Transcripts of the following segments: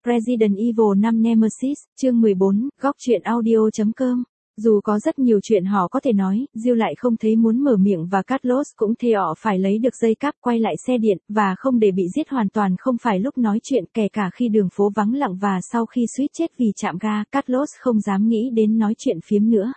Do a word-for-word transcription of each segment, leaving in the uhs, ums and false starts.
Resident Evil năm Nemesis, chương mười bốn, góc truyện audio chấm com. Dù có rất nhiều chuyện họ có thể nói, Jill lại không thấy muốn mở miệng và Carlos cũng thề họ phải lấy được dây cáp quay lại xe điện, và không để bị giết hoàn toàn không phải lúc nói chuyện, kể cả khi đường phố vắng lặng và sau khi suýt chết vì chạm ga, Carlos không dám nghĩ đến nói chuyện phiếm nữa.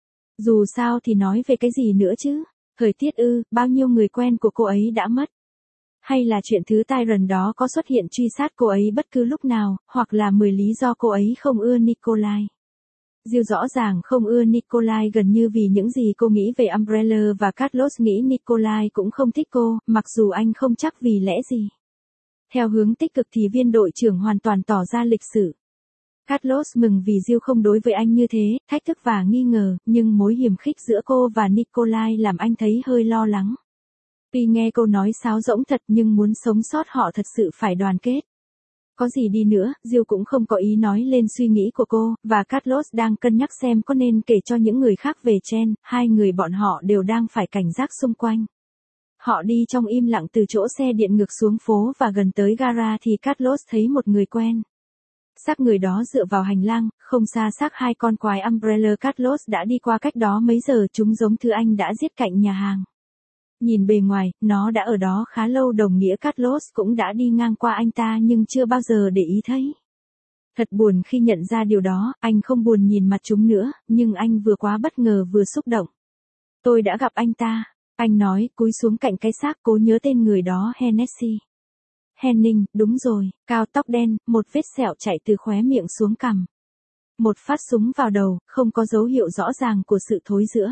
Dù sao thì nói về cái gì nữa chứ? Thời tiết ư, bao nhiêu người quen của cô ấy đã mất. Hay là chuyện thứ Tyron đó có xuất hiện truy sát cô ấy bất cứ lúc nào, hoặc là mười lý do cô ấy không ưa Nikolai. Jill rõ ràng không ưa Nikolai gần như vì những gì cô nghĩ về Umbrella, và Carlos nghĩ Nikolai cũng không thích cô, mặc dù anh không chắc vì lẽ gì. Theo hướng tích cực thì viên đội trưởng hoàn toàn tỏ ra lịch sự. Carlos mừng vì Jill không đối với anh như thế, thách thức và nghi ngờ, nhưng mối hiềm khích giữa cô và Nikolai làm anh thấy hơi lo lắng. Tuy nghe cô nói sáo rỗng thật nhưng muốn sống sót họ thật sự phải đoàn kết. Có gì đi nữa, Jill cũng không có ý nói lên suy nghĩ của cô, và Carlos đang cân nhắc xem có nên kể cho những người khác về Chen, hai người bọn họ đều đang phải cảnh giác xung quanh. Họ đi trong im lặng từ chỗ xe điện ngược xuống phố và gần tới gara thì Carlos thấy một người quen. Xác người đó dựa vào hành lang, không xa xác hai con quái Umbrella. Carlos đã đi qua cách đó mấy giờ, chúng giống thứ anh đã giết cạnh nhà hàng. Nhìn bề ngoài, nó đã ở đó khá lâu, đồng nghĩa Carlos cũng đã đi ngang qua anh ta nhưng chưa bao giờ để ý thấy. Thật buồn khi nhận ra điều đó, anh không buồn nhìn mặt chúng nữa, nhưng anh vừa quá bất ngờ vừa xúc động. Tôi đã gặp anh ta, anh nói, cúi xuống cạnh cái xác, cố nhớ tên người đó. Hennessy. Henning, đúng rồi, cao tóc đen, một vết sẹo chạy từ khóe miệng xuống cằm. Một phát súng vào đầu, không có dấu hiệu rõ ràng của sự thối rữa.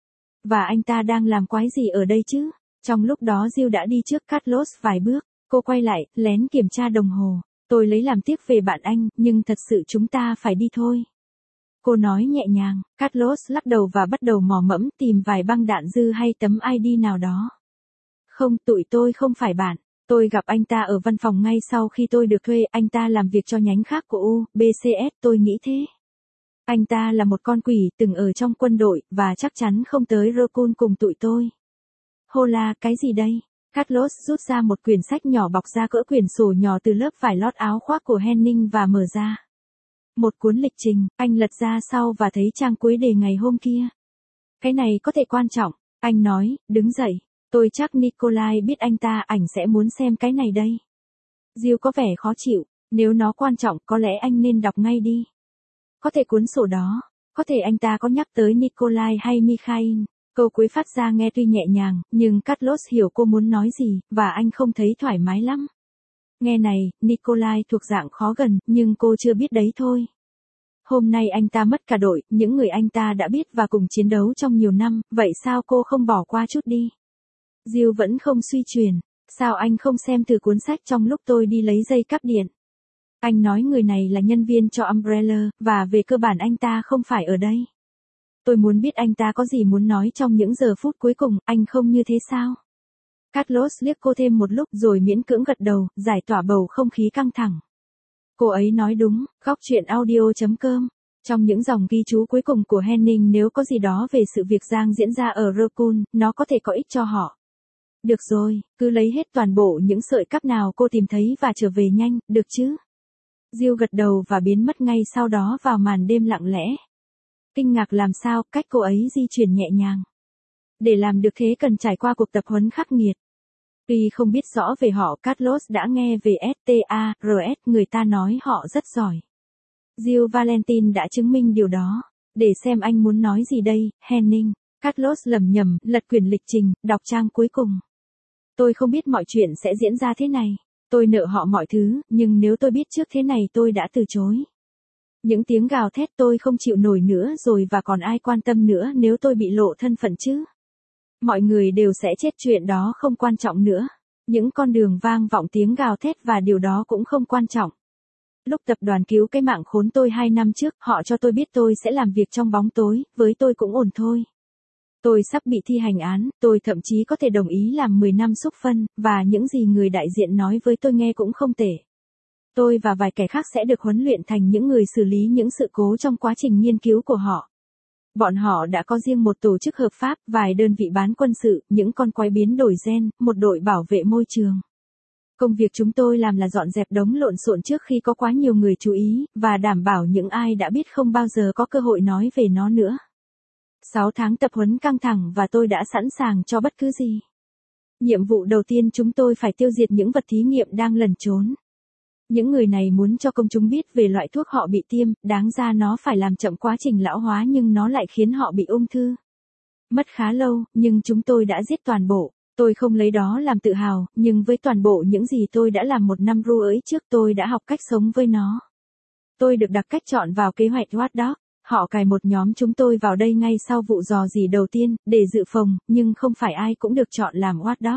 Và anh ta đang làm quái gì ở đây chứ? Trong lúc đó Jill đã đi trước Carlos vài bước, cô quay lại, lén kiểm tra đồng hồ. Tôi lấy làm tiếc về bạn anh, nhưng thật sự chúng ta phải đi thôi. Cô nói nhẹ nhàng. Carlos lắc đầu và bắt đầu mò mẫm tìm vài băng đạn dư hay tấm i đê nào đó. Không, tụi tôi không phải bạn. Tôi gặp anh ta ở văn phòng ngay sau khi tôi được thuê, anh ta làm việc cho nhánh khác của u bê xê ét, tôi nghĩ thế. Anh ta là một con quỷ từng ở trong quân đội, và chắc chắn không tới Raccoon cùng tụi tôi. Hô la, cái gì đây? Carlos rút ra một quyển sách nhỏ bọc ra cỡ quyển sổ nhỏ từ lớp vải lót áo khoác của Henning và mở ra. Một cuốn lịch trình, anh lật ra sau và thấy trang cuối đề ngày hôm kia. Cái này có thể quan trọng, anh nói, đứng dậy. Tôi chắc Nikolai biết anh ta, ảnh sẽ muốn xem cái này đây. Jill có vẻ khó chịu, nếu nó quan trọng có lẽ anh nên đọc ngay đi. Có thể cuốn sổ đó, có thể anh ta có nhắc tới Nikolai hay Mikhail. Câu cuối phát ra nghe tuy nhẹ nhàng, nhưng Carlos hiểu cô muốn nói gì, và anh không thấy thoải mái lắm. Nghe này, Nikolai thuộc dạng khó gần, nhưng cô chưa biết đấy thôi. Hôm nay anh ta mất cả đội, những người anh ta đã biết và cùng chiến đấu trong nhiều năm, vậy sao cô không bỏ qua chút đi? Jill vẫn không suy chuyển. Sao anh không xem thử cuốn sách trong lúc tôi đi lấy dây cáp điện? Anh nói người này là nhân viên cho Umbrella, và về cơ bản anh ta không phải ở đây. Tôi muốn biết anh ta có gì muốn nói trong những giờ phút cuối cùng, anh không như thế sao? Carlos liếc cô thêm một lúc rồi miễn cưỡng gật đầu, giải tỏa bầu không khí căng thẳng. Cô ấy nói đúng, góc truyện audio chấm com. Trong những dòng ghi chú cuối cùng của Henning, nếu có gì đó về sự việc Giang diễn ra ở Raccoon, nó có thể có ích cho họ. Được rồi, cứ lấy hết toàn bộ những sợi cáp nào cô tìm thấy và trở về nhanh, được chứ? Jill gật đầu và biến mất ngay sau đó vào màn đêm lặng lẽ. Kinh ngạc làm sao, cách cô ấy di chuyển nhẹ nhàng. Để làm được thế cần trải qua cuộc tập huấn khắc nghiệt. Tuy không biết rõ về họ, Carlos đã nghe về ét tê a rờ ét, người ta nói họ rất giỏi. Jill Valentine đã chứng minh điều đó. Để xem anh muốn nói gì đây, Henning. Carlos lẩm nhẩm, lật quyển lịch trình, đọc trang cuối cùng. Tôi không biết mọi chuyện sẽ diễn ra thế này. Tôi nợ họ mọi thứ, nhưng nếu tôi biết trước thế này tôi đã từ chối. Những tiếng gào thét tôi không chịu nổi nữa rồi, và còn ai quan tâm nữa nếu tôi bị lộ thân phận chứ? Mọi người đều sẽ chết, chuyện đó không quan trọng nữa. Những con đường vang vọng tiếng gào thét và điều đó cũng không quan trọng. Lúc tập đoàn cứu cái mạng khốn tôi hai năm trước, họ cho tôi biết tôi sẽ làm việc trong bóng tối, với tôi cũng ổn thôi. Tôi sắp bị thi hành án, tôi thậm chí có thể đồng ý làm mười năm xúc phân, và những gì người đại diện nói với tôi nghe cũng không tệ. Tôi và vài kẻ khác sẽ được huấn luyện thành những người xử lý những sự cố trong quá trình nghiên cứu của họ. Bọn họ đã có riêng một tổ chức hợp pháp, vài đơn vị bán quân sự, những con quái biến đổi gen, một đội bảo vệ môi trường. Công việc chúng tôi làm là dọn dẹp đống lộn xộn trước khi có quá nhiều người chú ý, và đảm bảo những ai đã biết không bao giờ có cơ hội nói về nó nữa. sáu tháng tập huấn căng thẳng và tôi đã sẵn sàng cho bất cứ gì. Nhiệm vụ đầu tiên chúng tôi phải tiêu diệt những vật thí nghiệm đang lẩn trốn. Những người này muốn cho công chúng biết về loại thuốc họ bị tiêm, đáng ra nó phải làm chậm quá trình lão hóa nhưng nó lại khiến họ bị ung thư. Mất khá lâu, nhưng chúng tôi đã giết toàn bộ. Tôi không lấy đó làm tự hào, nhưng với toàn bộ những gì tôi đã làm một năm rưỡi trước tôi đã học cách sống với nó. Tôi được đặt cách chọn vào kế hoạch Watchdog. Họ cài một nhóm chúng tôi vào đây ngay sau vụ dò dỉ đầu tiên, để dự phòng, nhưng không phải ai cũng được chọn làm Watchdog.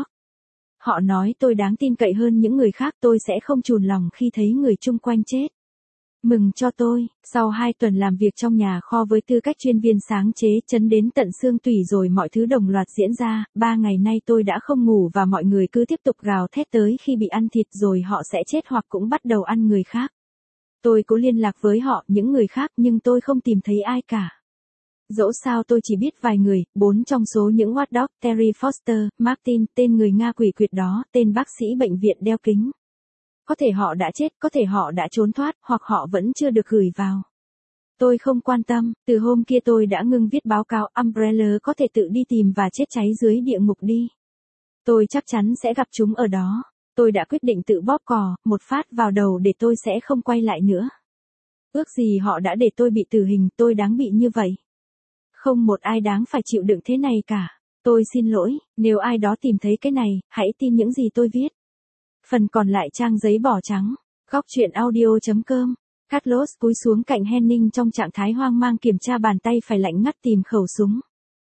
Họ nói tôi đáng tin cậy hơn những người khác, tôi sẽ không chùn lòng khi thấy người chung quanh chết. Mừng cho tôi, sau hai tuần làm việc trong nhà kho với tư cách chuyên viên sáng chế chấn đến tận xương tủy rồi mọi thứ đồng loạt diễn ra, ba ngày nay tôi đã không ngủ và mọi người cứ tiếp tục gào thét tới khi bị ăn thịt rồi họ sẽ chết hoặc cũng bắt đầu ăn người khác. Tôi cố liên lạc với họ, những người khác, nhưng tôi không tìm thấy ai cả. Dẫu sao tôi chỉ biết vài người, bốn trong số những Watchdog, Terry Foster, Martin, tên người Nga quỷ quyệt đó, tên bác sĩ bệnh viện đeo kính. Có thể họ đã chết, có thể họ đã trốn thoát, hoặc họ vẫn chưa được gửi vào. Tôi không quan tâm, từ hôm kia tôi đã ngưng viết báo cáo, Umbrella có thể tự đi tìm và chết cháy dưới địa ngục đi. Tôi chắc chắn sẽ gặp chúng ở đó. Tôi đã quyết định tự bóp cò, một phát vào đầu để tôi sẽ không quay lại nữa. Ước gì họ đã để tôi bị tử hình, tôi đáng bị như vậy. Không một ai đáng phải chịu đựng thế này cả. Tôi xin lỗi, nếu ai đó tìm thấy cái này, hãy tin những gì tôi viết. Phần còn lại trang giấy bỏ trắng. Góc chuyện audio chấm com. Carlos cúi xuống cạnh Henning trong trạng thái hoang mang kiểm tra bàn tay phải lạnh ngắt tìm khẩu súng.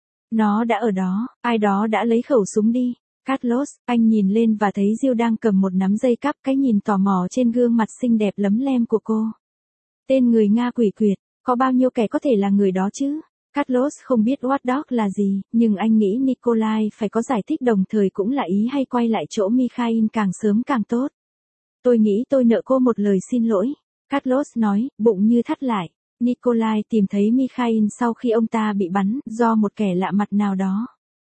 Nó đã ở đó, ai đó đã lấy khẩu súng đi. Carlos, anh nhìn lên và thấy Jill đang cầm một nắm dây cáp, cái nhìn tò mò trên gương mặt xinh đẹp lấm lem của cô. Tên người Nga quỷ quyệt, có bao nhiêu kẻ có thể là người đó chứ? Carlos không biết Watchdog là gì, nhưng anh nghĩ Nikolai phải có giải thích, đồng thời cũng là ý hay quay lại chỗ Mikhail càng sớm càng tốt. Tôi nghĩ tôi nợ cô một lời xin lỗi. Carlos nói, bụng như thắt lại. Nikolai tìm thấy Mikhail sau khi ông ta bị bắn, do một kẻ lạ mặt nào đó.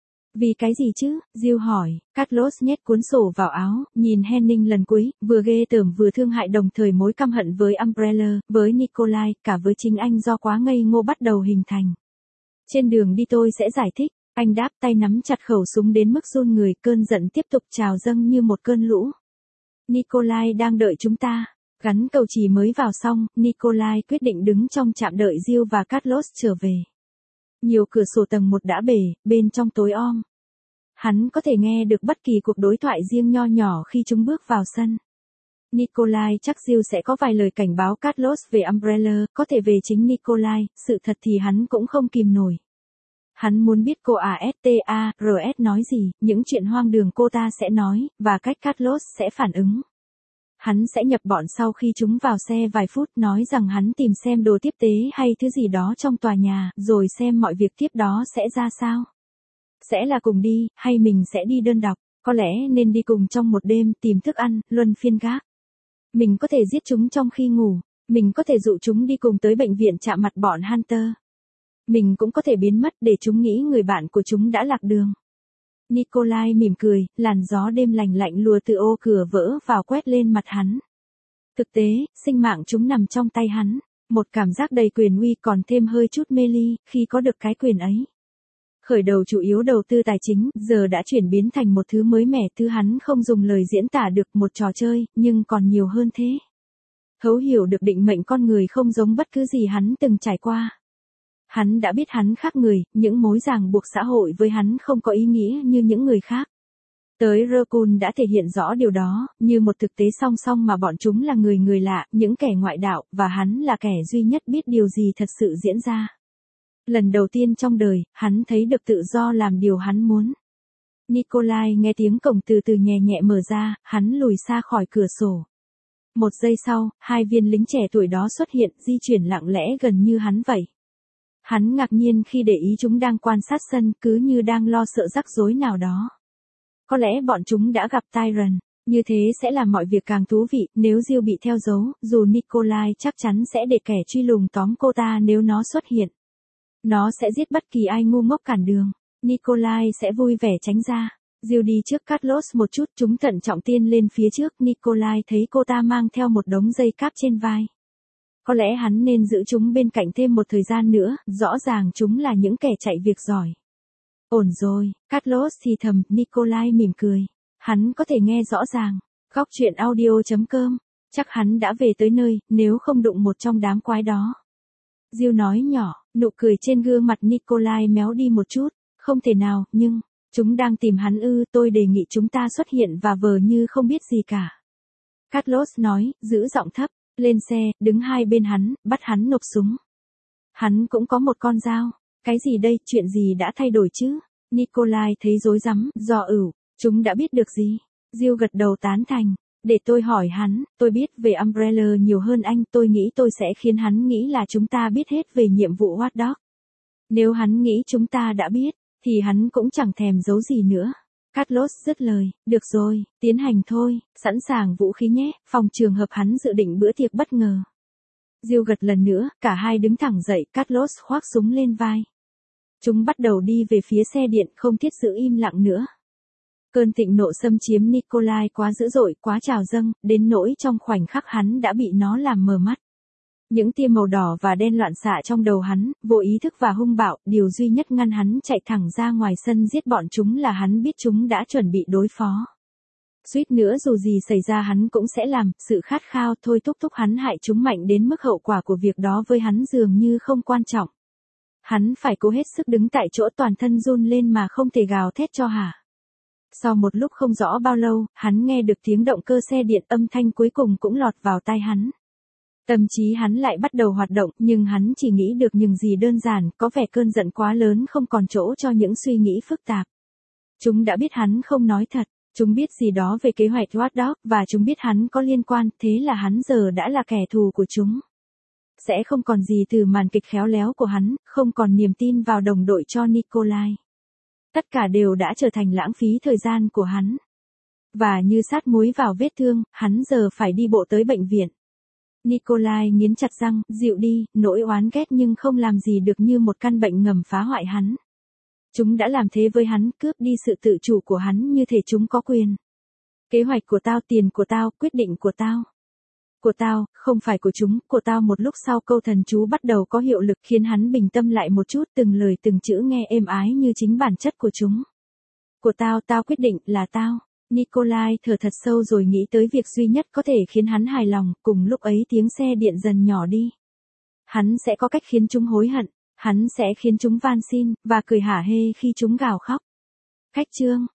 Vì cái gì chứ? Jill hỏi. Carlos nhét cuốn sổ vào áo, nhìn Henning lần cuối, vừa ghê tởm vừa thương hại, đồng thời mối căm hận với Umbrella, với Nikolai, cả với chính anh do quá ngây ngô bắt đầu hình thành. Trên đường đi tôi sẽ giải thích. Anh đáp, tay nắm chặt khẩu súng đến mức run người, cơn giận tiếp tục trào dâng như một cơn lũ. Nikolai đang đợi chúng ta. Gắn cầu chì mới vào xong, Nikolai quyết định đứng trong trạm đợi Jill và Carlos trở về. Nhiều cửa sổ tầng một đã bể, bên trong tối om. Hắn có thể nghe được bất kỳ cuộc đối thoại riêng nho nhỏ khi chúng bước vào sân. Nikolai chắc Jill sẽ có vài lời cảnh báo Carlos về Umbrella, có thể về chính Nikolai, sự thật thì hắn cũng không kìm nổi. Hắn muốn biết cô Astars nói gì, những chuyện hoang đường cô ta sẽ nói, và cách Carlos sẽ phản ứng. Hắn sẽ nhập bọn sau khi chúng vào xe vài phút, nói rằng hắn tìm xem đồ tiếp tế hay thứ gì đó trong tòa nhà, rồi xem mọi việc tiếp đó sẽ ra sao. Sẽ là cùng đi, hay mình sẽ đi đơn độc, có lẽ nên đi cùng trong một đêm, tìm thức ăn, luân phiên gác. Mình có thể giết chúng trong khi ngủ, mình có thể dụ chúng đi cùng tới bệnh viện chạm mặt bọn Hunter. Mình cũng có thể biến mất để chúng nghĩ người bạn của chúng đã lạc đường. Nikolai mỉm cười, làn gió đêm lành lạnh lùa từ ô cửa vỡ vào quét lên mặt hắn. Thực tế, sinh mạng chúng nằm trong tay hắn, một cảm giác đầy quyền uy còn thêm hơi chút mê ly, khi có được cái quyền ấy. Khởi đầu chủ yếu đầu tư tài chính, giờ đã chuyển biến thành một thứ mới mẻ, thứ hắn không dùng lời diễn tả được, một trò chơi, nhưng còn nhiều hơn thế. Thấu hiểu được định mệnh con người không giống bất cứ gì hắn từng trải qua. Hắn đã biết hắn khác người, những mối ràng buộc xã hội với hắn không có ý nghĩa như những người khác. Tới Raccoon đã thể hiện rõ điều đó, như một thực tế song song mà bọn chúng là người người lạ, những kẻ ngoại đạo, và hắn là kẻ duy nhất biết điều gì thật sự diễn ra. Lần đầu tiên trong đời, hắn thấy được tự do làm điều hắn muốn. Nikolai nghe tiếng cổng từ từ nhẹ nhẹ mở ra, hắn lùi xa khỏi cửa sổ. Một giây sau, hai viên lính trẻ tuổi đó xuất hiện, di chuyển lặng lẽ gần như hắn vậy. Hắn ngạc nhiên khi để ý chúng đang quan sát sân, cứ như đang lo sợ rắc rối nào đó. Có lẽ bọn chúng đã gặp Tyron, như thế sẽ làm mọi việc càng thú vị. Nếu Jill bị theo dấu, dù Nikolai chắc chắn sẽ để kẻ truy lùng tóm cô ta nếu nó xuất hiện. Nó sẽ giết bất kỳ ai ngu ngốc cản đường. Nikolai sẽ vui vẻ tránh ra. Jill đi trước Carlos một chút, chúng thận trọng tiên lên phía trước, Nikolai thấy cô ta mang theo một đống dây cáp trên vai. Có lẽ hắn nên giữ chúng bên cạnh thêm một thời gian nữa, rõ ràng chúng là những kẻ chạy việc giỏi. Ổn rồi, Carlos thì thầm, Nikolai mỉm cười. Hắn có thể nghe rõ ràng. Góc chuyện audio chấm com. Chắc hắn đã về tới nơi, nếu không đụng một trong đám quái đó. Jill nói nhỏ, nụ cười trên gương mặt Nikolai méo đi một chút. Không thể nào, nhưng, chúng đang tìm hắn ư, tôi đề nghị chúng ta xuất hiện và vờ như không biết gì cả. Carlos nói, giữ giọng thấp, lên xe, đứng hai bên hắn, bắt hắn nộp súng. Hắn cũng có một con dao. Cái gì đây, chuyện gì đã thay đổi chứ? Nikolai thấy rối rắm, do ửu, chúng đã biết được gì? Jill gật đầu tán thành. Để tôi hỏi hắn, tôi biết về Umbrella nhiều hơn anh, tôi nghĩ tôi sẽ khiến hắn nghĩ là chúng ta biết hết về nhiệm vụ Watch Dogs. Nếu hắn nghĩ chúng ta đã biết, thì hắn cũng chẳng thèm giấu gì nữa. Carlos dứt lời, được rồi, tiến hành thôi, sẵn sàng vũ khí nhé, phòng trường hợp hắn dự định bữa tiệc bất ngờ. Jill gật lần nữa, cả hai đứng thẳng dậy, Carlos khoác súng lên vai. Chúng bắt đầu đi về phía xe điện, không thiết giữ im lặng nữa. Cơn thịnh nộ xâm chiếm Nikolai quá dữ dội, quá trào dâng, đến nỗi trong khoảnh khắc hắn đã bị nó làm mờ mắt. Những tia màu đỏ và đen loạn xạ trong đầu hắn, vô ý thức và hung bạo, điều duy nhất ngăn hắn chạy thẳng ra ngoài sân giết bọn chúng là hắn biết chúng đã chuẩn bị đối phó. Suýt nữa dù gì xảy ra hắn cũng sẽ làm, sự khát khao thôi thúc thúc hắn hại chúng mạnh đến mức hậu quả của việc đó với hắn dường như không quan trọng. Hắn phải cố hết sức đứng tại chỗ, toàn thân run lên mà không thể gào thét cho hả. Sau một lúc không rõ bao lâu, hắn nghe được tiếng động cơ xe điện, âm thanh cuối cùng cũng lọt vào tai hắn. Tâm trí hắn lại bắt đầu hoạt động, nhưng hắn chỉ nghĩ được những gì đơn giản, có vẻ cơn giận quá lớn không còn chỗ cho những suy nghĩ phức tạp. Chúng đã biết hắn không nói thật, chúng biết gì đó về kế hoạch Watch Dogs, và chúng biết hắn có liên quan, thế là hắn giờ đã là kẻ thù của chúng. Sẽ không còn gì từ màn kịch khéo léo của hắn, không còn niềm tin vào đồng đội cho Nikolai. Tất cả đều đã trở thành lãng phí thời gian của hắn. Và như sát muối vào vết thương, hắn giờ phải đi bộ tới bệnh viện. Nikolai nghiến chặt răng, dịu đi, nỗi oán ghét nhưng không làm gì được như một căn bệnh ngầm phá hoại hắn. Chúng đã làm thế với hắn, cướp đi sự tự chủ của hắn như thể chúng có quyền. Kế hoạch của tao, tiền của tao, quyết định của tao. Của tao, không phải của chúng, của tao. Một lúc sau câu thần chú bắt đầu có hiệu lực khiến hắn bình tâm lại một chút, từng lời từng chữ nghe êm ái như chính bản chất của chúng. Của tao, tao quyết định, là tao. Nikolai thở thật sâu rồi nghĩ tới việc duy nhất có thể khiến hắn hài lòng, cùng lúc ấy tiếng xe điện dần nhỏ đi. Hắn sẽ có cách khiến chúng hối hận, hắn sẽ khiến chúng van xin, và cười hả hê khi chúng gào khóc. Cách chương